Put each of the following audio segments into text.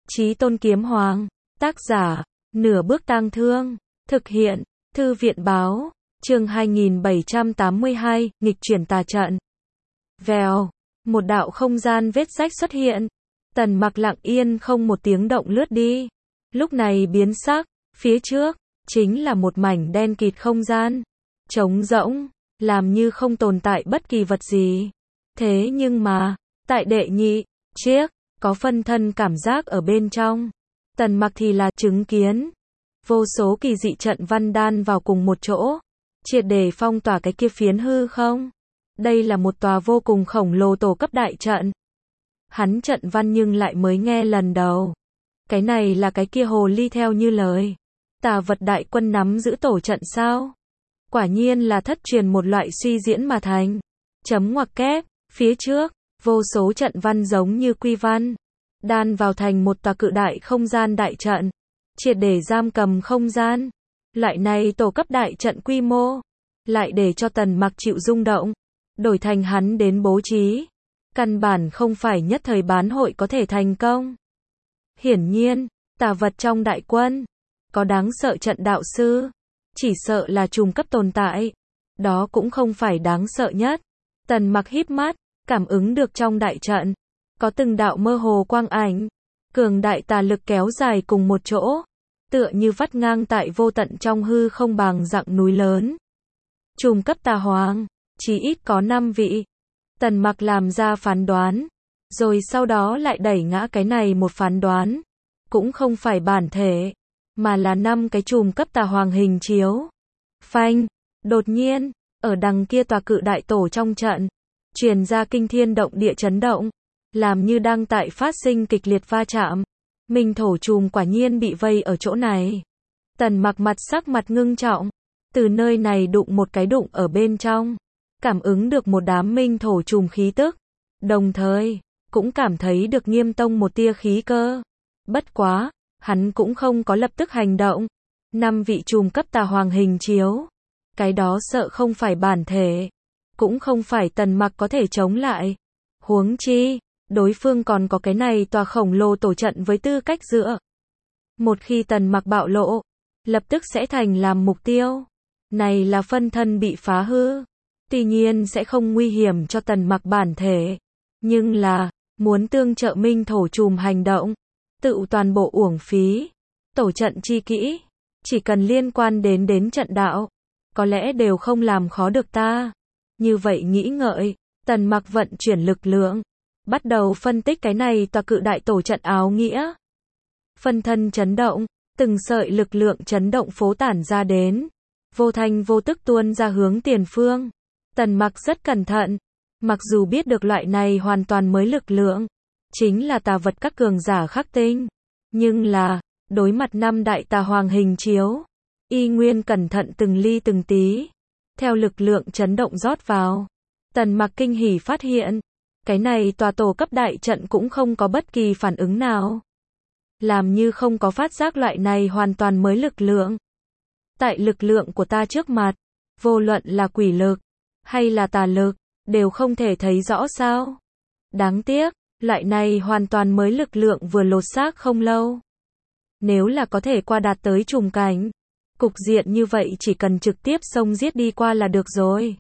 Chí Tôn Kiếm Hoàng, tác giả, Nửa Bước Tang Thương, thực hiện, Thư viện báo, chương 2782, nghịch chuyển tà trận. Vèo, một đạo không gian vết rách xuất hiện. Tần Mặc lặng yên không một tiếng động lướt đi. Lúc này biến sắc, phía trước, chính là một mảnh đen kịt không gian. Trống rỗng, làm như không tồn tại bất kỳ vật gì. Thế nhưng mà, tại đệ nhị, chiếc, có phân thân cảm giác ở bên trong. Tần Mặc thì là chứng kiến. Vô số kỳ dị trận văn đan vào cùng một chỗ. Triệt để phong tỏa cái kia phiến hư không. Đây là một tòa vô cùng khổng lồ tổ cấp đại trận. Hắn trận văn nhưng lại mới nghe lần đầu. Cái này là cái kia hồ ly theo như lời. Tà vật đại quân nắm giữ tổ trận sao? Quả nhiên là thất truyền một loại suy diễn mà thành. Chấm ngoặc kép, phía trước, vô số trận văn giống như quy văn. Đan vào thành một tòa cự đại không gian đại trận. Triệt để giam cầm không gian. Loại này tổ cấp đại trận quy mô. Lại để cho Tần Mặc chịu rung động. Đổi thành hắn đến bố trí. Căn bản không phải nhất thời bán hội có thể thành công. Hiển nhiên, tà vật trong đại quân. Có đáng sợ trận đạo sư. Chỉ sợ là trùng cấp tồn tại. Đó cũng không phải đáng sợ nhất. Tần Mặc híp mắt, cảm ứng được trong đại trận. Có từng đạo mơ hồ quang ảnh. Cường đại tà lực kéo dài cùng một chỗ. Tựa như vắt ngang tại vô tận trong hư không bằng dặng núi lớn. Trùng cấp tà hoàng, chỉ ít có 5 vị. Tần Mặc làm ra phán đoán. Rồi sau đó lại đẩy ngã cái này một phán đoán. Cũng không phải bản thể. Mà là 5 cái trùm cấp tà hoàng hình chiếu. Phanh, đột nhiên, ở đằng kia tòa cự đại tổ trong trận. Truyền ra kinh thiên động địa chấn động. Làm như đang tại phát sinh kịch liệt va chạm. Minh thổ trùm quả nhiên bị vây ở chỗ này. Tần Mặc mặt sắc mặt ngưng trọng. Từ nơi này đụng một cái đụng ở bên trong. Cảm ứng được một đám minh thổ trùm khí tức. Đồng thời, cũng cảm thấy được Nghiêm Tông một tia khí cơ. Bất quá, hắn cũng không có lập tức hành động. 5 vị trùm cấp tà hoàng hình chiếu. Cái đó sợ không phải bản thể. Cũng không phải Tần Mặc có thể chống lại. Huống chi, đối phương còn có cái này tòa khổng lồ tổ trận với tư cách dựa. Một khi Tần Mặc bạo lộ, lập tức sẽ thành làm mục tiêu. Này là phân thân bị phá hư. Tuy nhiên sẽ không nguy hiểm cho Tần Mặc bản thể. Nhưng là, muốn tương trợ minh thổ trùm hành động. Tự toàn bộ uổng phí. Tổ trận chi kỹ. Chỉ cần liên quan đến trận đạo. Có lẽ đều không làm khó được ta. Như vậy nghĩ ngợi. Tần Mặc vận chuyển lực lượng. Bắt đầu phân tích cái này tòa cự đại tổ trận áo nghĩa. Phân thân chấn động. Từng sợi lực lượng chấn động phố tản ra đến. Vô thanh vô tức tuôn ra hướng tiền phương. Tần Mặc rất cẩn thận. Mặc dù biết được loại này hoàn toàn mới lực lượng. Chính là tà vật các cường giả khắc tinh. Nhưng là, đối mặt 5 đại tà hoàng hình chiếu. Y nguyên cẩn thận từng ly từng tí. Theo lực lượng chấn động rót vào. Tần Mặc kinh hỉ phát hiện. Cái này tòa tổ cấp đại trận cũng không có bất kỳ phản ứng nào. Làm như không có phát giác loại này hoàn toàn mới lực lượng. Tại lực lượng của ta trước mặt. Vô luận là quỷ lực. Hay là tà lực. Đều không thể thấy rõ sao. Đáng tiếc. Loại này hoàn toàn mới lực lượng vừa lột xác không lâu. Nếu là có thể qua đạt tới trùng cảnh. Cục diện như vậy chỉ cần trực tiếp xông giết đi qua là được rồi.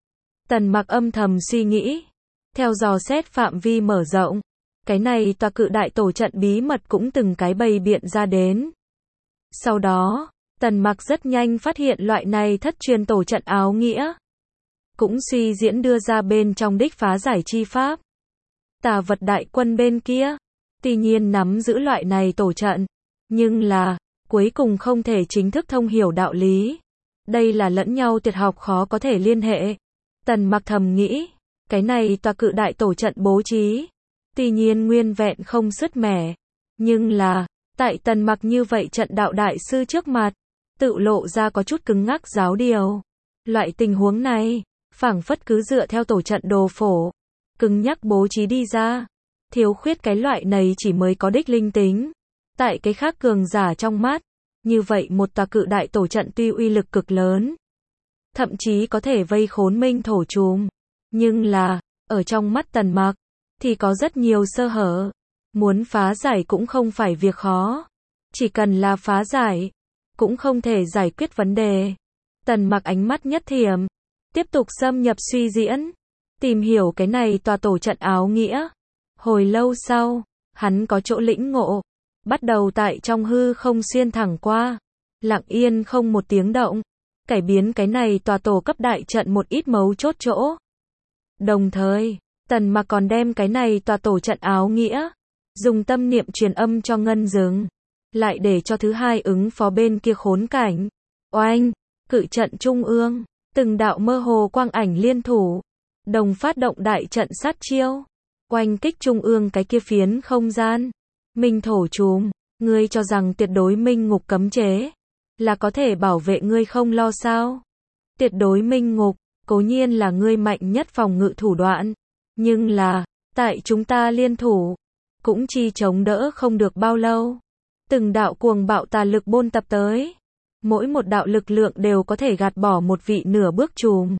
Tần Mặc âm thầm suy nghĩ. Theo dò xét phạm vi mở rộng. Cái này tòa cự đại tổ trận bí mật cũng từng cái bày biện ra đến. Sau đó, Tần Mặc rất nhanh phát hiện loại này thất truyền tổ trận áo nghĩa. Cũng suy diễn đưa ra bên trong đích phá giải chi pháp. Tà vật đại quân bên kia. Tuy nhiên nắm giữ loại này tổ trận. Nhưng là, cuối cùng không thể chính thức thông hiểu đạo lý. Đây là lẫn nhau tuyệt học khó có thể liên hệ. Tần Mặc thầm nghĩ. Cái này tòa cự đại tổ trận bố trí. Tuy nhiên nguyên vẹn không sứt mẻ. Nhưng là, tại Tần Mặc như vậy trận đạo đại sư trước mặt. Tự lộ ra có chút cứng ngắc giáo điều. Loại tình huống này, phảng phất cứ dựa theo tổ trận đồ phổ. Cứng nhắc bố trí đi ra. Thiếu khuyết cái loại này chỉ mới có đích linh tính. Tại cái khác cường giả trong mắt. Như vậy một tòa cự đại tổ trận tuy uy lực cực lớn. Thậm chí có thể vây khốn minh thổ trùm. Nhưng là, ở trong mắt Tần Mặc, thì có rất nhiều sơ hở. Muốn phá giải cũng không phải việc khó. Chỉ cần là phá giải, cũng không thể giải quyết vấn đề. Tần Mặc ánh mắt nhất thiểm, tiếp tục xâm nhập suy diễn, tìm hiểu cái này tòa tổ trận áo nghĩa. Hồi lâu sau, hắn có chỗ lĩnh ngộ, bắt đầu tại trong hư không xuyên thẳng qua, lặng yên không một tiếng động, cải biến cái này tòa tổ cấp đại trận một ít mấu chốt chỗ. Đồng thời, Tần Mặc còn đem cái này tòa tổ trận áo nghĩa, dùng tâm niệm truyền âm cho Ngân Dừng, lại để cho thứ hai ứng phó bên kia khốn cảnh. Oanh, cự trận trung ương, từng đạo mơ hồ quang ảnh liên thủ, đồng phát động đại trận sát chiêu, oanh kích trung ương cái kia phiến không gian. Minh thổ trùm, ngươi cho rằng tuyệt đối minh ngục cấm chế là có thể bảo vệ ngươi không lo sao? Tuyệt đối minh ngục, cố nhiên là ngươi mạnh nhất phòng ngự thủ đoạn, nhưng là, tại chúng ta liên thủ, cũng chi chống đỡ không được bao lâu. Từng đạo cuồng bạo tà lực bôn tập tới, mỗi một đạo lực lượng đều có thể gạt bỏ một vị nửa bước trùm,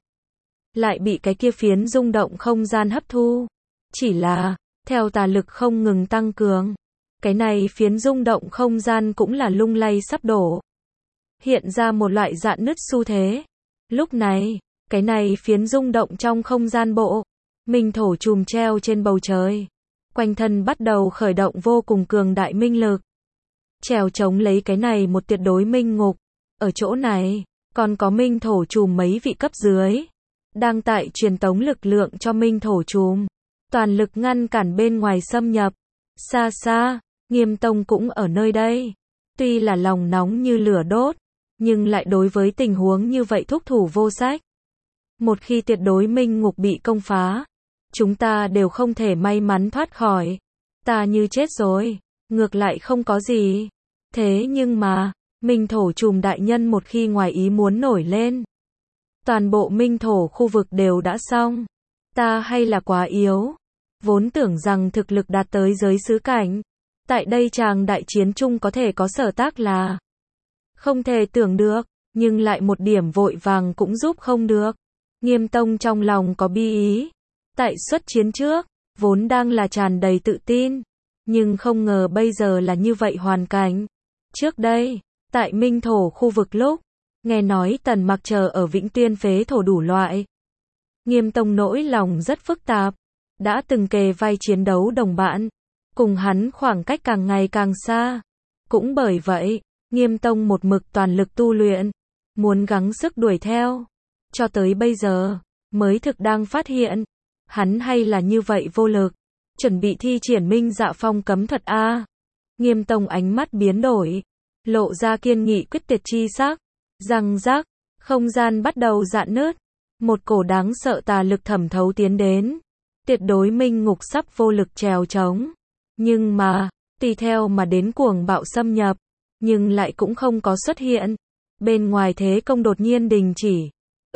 lại bị cái kia phiến rung động không gian hấp thu. Chỉ là, theo tà lực không ngừng tăng cường, cái này phiến rung động không gian cũng là lung lay sắp đổ, hiện ra một loại rạn nứt xu thế. Lúc này, cái này phiến rung động trong không gian bộ, minh thổ trùm treo trên bầu trời, quanh thân bắt đầu khởi động vô cùng cường đại minh lực, trèo chống lấy cái này một tuyệt đối minh ngục. Ở chỗ này, còn có minh thổ trùm mấy vị cấp dưới, đang tại truyền tống lực lượng cho minh thổ trùm, toàn lực ngăn cản bên ngoài xâm nhập. Xa xa, Nghiêm Tông cũng ở nơi đây, tuy là lòng nóng như lửa đốt, nhưng lại đối với tình huống như vậy thúc thủ vô sách. Một khi tuyệt đối minh ngục bị công phá, chúng ta đều không thể may mắn thoát khỏi. Ta như chết rồi, ngược lại không có gì. Thế nhưng mà, minh thổ trùm đại nhân một khi ngoài ý muốn nổi lên, toàn bộ minh thổ khu vực đều đã xong. Ta hay là quá yếu, vốn tưởng rằng thực lực đạt tới giới sứ cảnh, tại đây chàng đại chiến chung có thể có sở tác là không thể tưởng được, nhưng lại một điểm vội vàng cũng giúp không được. Nghiêm Tông trong lòng có bi ý, tại xuất chiến trước, vốn đang là tràn đầy tự tin, nhưng không ngờ bây giờ là như vậy hoàn cảnh. Trước đây, tại minh thổ khu vực lúc, nghe nói Tần Mặc chờ ở Vĩnh Tuyên phế thổ đủ loại. Nghiêm Tông nỗi lòng rất phức tạp, đã từng kề vai chiến đấu đồng bạn, cùng hắn khoảng cách càng ngày càng xa. Cũng bởi vậy, Nghiêm Tông một mực toàn lực tu luyện, muốn gắng sức đuổi theo. Cho tới bây giờ, mới thực đang phát hiện, hắn hay là như vậy vô lực, chuẩn bị thi triển Minh Dạ Phong cấm thuật A. Nghiêm Tông ánh mắt biến đổi, lộ ra kiên nghị quyết tuyệt chi sắc, răng rắc, không gian bắt đầu rạn nứt, một cổ đáng sợ tà lực thẩm thấu tiến đến, tuyệt đối minh ngục sắp vô lực trèo trống. Nhưng mà, tùy theo mà đến cuồng bạo xâm nhập, nhưng lại cũng không có xuất hiện. Bên ngoài thế công đột nhiên đình chỉ.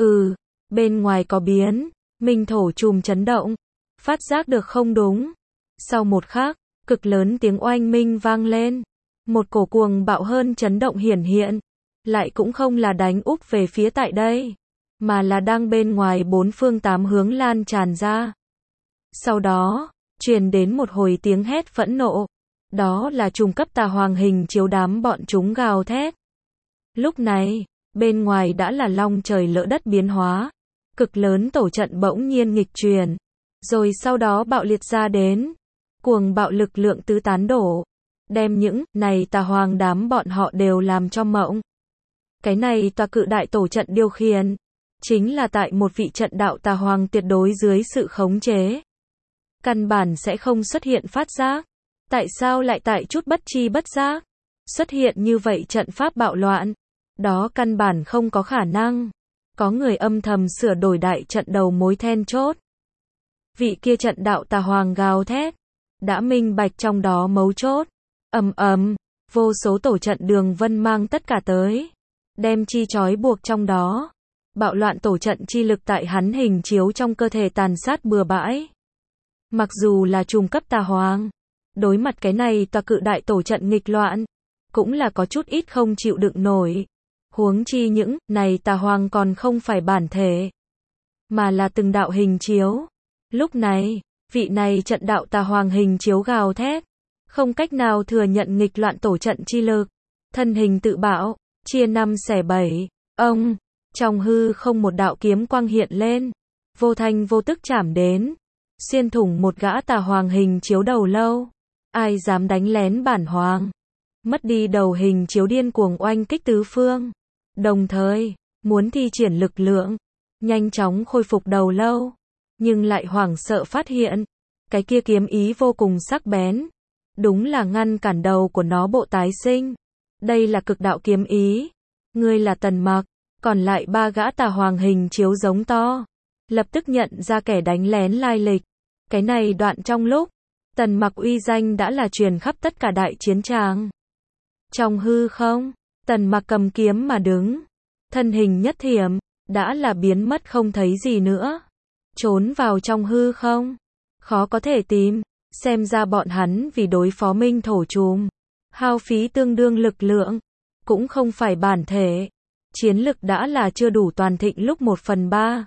Bên ngoài có biến, minh thổ trùm chấn động, phát giác được không đúng. Sau một khắc, cực lớn tiếng oanh minh vang lên, một cổ cuồng bạo hơn chấn động hiển hiện, lại cũng không là đánh úp về phía tại đây, mà là đang bên ngoài bốn phương tám hướng lan tràn ra. Sau đó, truyền đến một hồi tiếng hét phẫn nộ, đó là trùng cấp tà hoàng hình chiếu đám bọn chúng gào thét. Lúc này, bên ngoài đã là long trời lỡ đất biến hóa, cực lớn tổ trận bỗng nhiên nghịch chuyển, rồi sau đó bạo liệt ra đến, cuồng bạo lực lượng tứ tán đổ, đem những này tà hoàng đám bọn họ đều làm cho mộng. Cái này tòa cự đại tổ trận điều khiển, chính là tại một vị trận đạo tà hoàng tuyệt đối dưới sự khống chế. Căn bản sẽ không xuất hiện phát giác. Tại sao lại tại chút bất chi bất giác xuất hiện như vậy trận pháp bạo loạn? Đó căn bản không có khả năng. Có người âm thầm sửa đổi đại trận đầu mối then chốt. Vị kia trận đạo tà hoàng gào thét, đã minh bạch trong đó mấu chốt. Ầm ầm, vô số tổ trận đường vân mang tất cả tới, đem chi trói buộc trong đó. Bạo loạn tổ trận chi lực tại hắn hình chiếu trong cơ thể tàn sát bừa bãi. Mặc dù là trùng cấp tà hoàng, đối mặt cái này tòa cự đại tổ trận nghịch loạn, cũng là có chút ít không chịu đựng nổi. Huống chi những này tà hoàng còn không phải bản thể, mà là từng đạo hình chiếu. Lúc này, vị này trận đạo tà hoàng hình chiếu gào thét, không cách nào thừa nhận nghịch loạn tổ trận chi lực. Thân hình tự bạo, chia 5 xẻ 7. Ông, trong hư không một đạo kiếm quang hiện lên, vô thanh vô tức chảm đến, xuyên thủng một gã tà hoàng hình chiếu đầu lâu. Ai dám đánh lén bản hoàng? Mất đi đầu hình chiếu điên cuồng oanh kích tứ phương. Đồng thời, muốn thi triển lực lượng, nhanh chóng khôi phục đầu lâu. Nhưng lại hoảng sợ phát hiện, cái kia kiếm ý vô cùng sắc bén. Đúng là ngăn cản đầu của nó bộ tái sinh. Đây là cực đạo kiếm ý. Ngươi là Tần Mặc, còn lại 3 gã tà hoàng hình chiếu giống to. Lập tức nhận ra kẻ đánh lén lai lịch. Cái này đoạn trong lúc, Tần Mặc uy danh đã là truyền khắp tất cả đại chiến tràng. Trong hư không, Tần Mặc cầm kiếm mà đứng. Thân hình nhất thiểm, đã là biến mất không thấy gì nữa. Trốn vào trong hư không, khó có thể tìm. Xem ra bọn hắn vì đối phó Minh Thổ Trùm, hao phí tương đương lực lượng. Cũng không phải bản thể. Chiến lực đã là chưa đủ toàn thịnh lúc 1/3.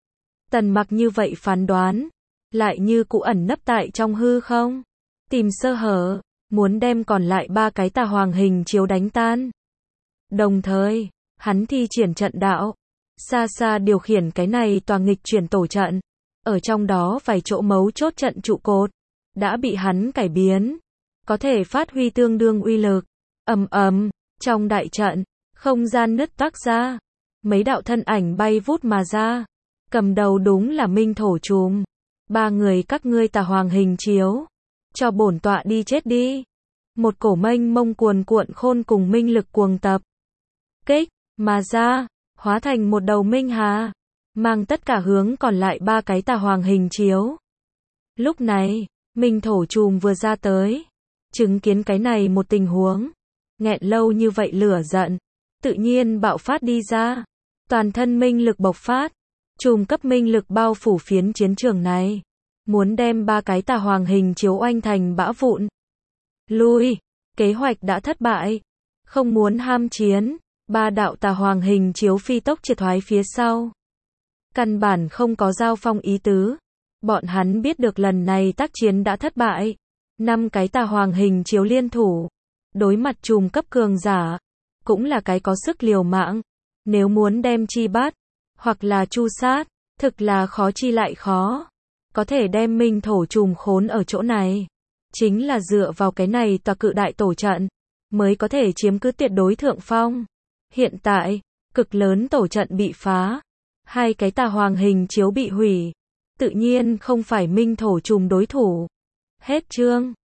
Tần Mặc như vậy phán đoán, lại như cũ ẩn nấp tại trong hư không, tìm sơ hở, muốn đem còn lại 3 cái tà hoàng hình chiếu đánh tan. Đồng thời, hắn thi triển trận đạo, xa xa điều khiển cái này tòa nghịch chuyển tổ trận. Ở trong đó vài chỗ mấu chốt trận trụ cột, đã bị hắn cải biến, có thể phát huy tương đương uy lực. Ầm ầm, trong đại trận, không gian nứt toác ra, mấy đạo thân ảnh bay vút mà ra. Cầm đầu đúng là Minh Thổ Trùm. 3 người các ngươi tà hoàng hình chiếu, cho bổn tọa đi chết đi. Một cổ mênh mông cuồn cuộn khôn cùng minh lực cuồng tập kích mà ra, hóa thành một đầu minh hà, mang tất cả hướng còn lại 3 cái tà hoàng hình chiếu. Lúc này, Minh Thổ Trùm vừa ra tới, chứng kiến cái này một tình huống, nghẹn lâu như vậy lửa giận, tự nhiên bạo phát đi ra, toàn thân minh lực bộc phát, trùm cấp minh lực bao phủ phiến chiến trường này, muốn đem 3 cái tà hoàng hình chiếu oanh thành bã vụn. Lui, kế hoạch đã thất bại, không muốn ham chiến, 3 đạo tà hoàng hình chiếu phi tốc triệt thoái phía sau. Căn bản không có giao phong ý tứ, bọn hắn biết được lần này tác chiến đã thất bại. 5 cái tà hoàng hình chiếu liên thủ, đối mặt trùm cấp cường giả, cũng là cái có sức liều mạng. Nếu muốn đem chi bắt, hoặc là chu sát, thực là khó chi lại khó. Có thể đem Minh Thổ Trùm khốn ở chỗ này, chính là dựa vào cái này tòa cự đại tổ trận, mới có thể chiếm cứ tuyệt đối thượng phong. Hiện tại, cực lớn tổ trận bị phá, 2 cái tà hoàng hình chiếu bị hủy, tự nhiên không phải Minh Thổ Trùm đối thủ. Hết chương.